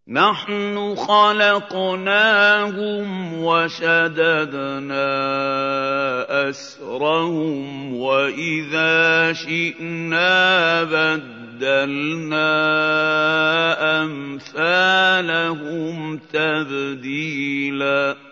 نَحْنُ خَلَقْنَاهُمْ وَشَدَدْنَا أَسْرَهُمْ وَإِذَا شِئْنَا بَدَّلْنَا أَمْثَالَهُمْ تَبْدِيلًا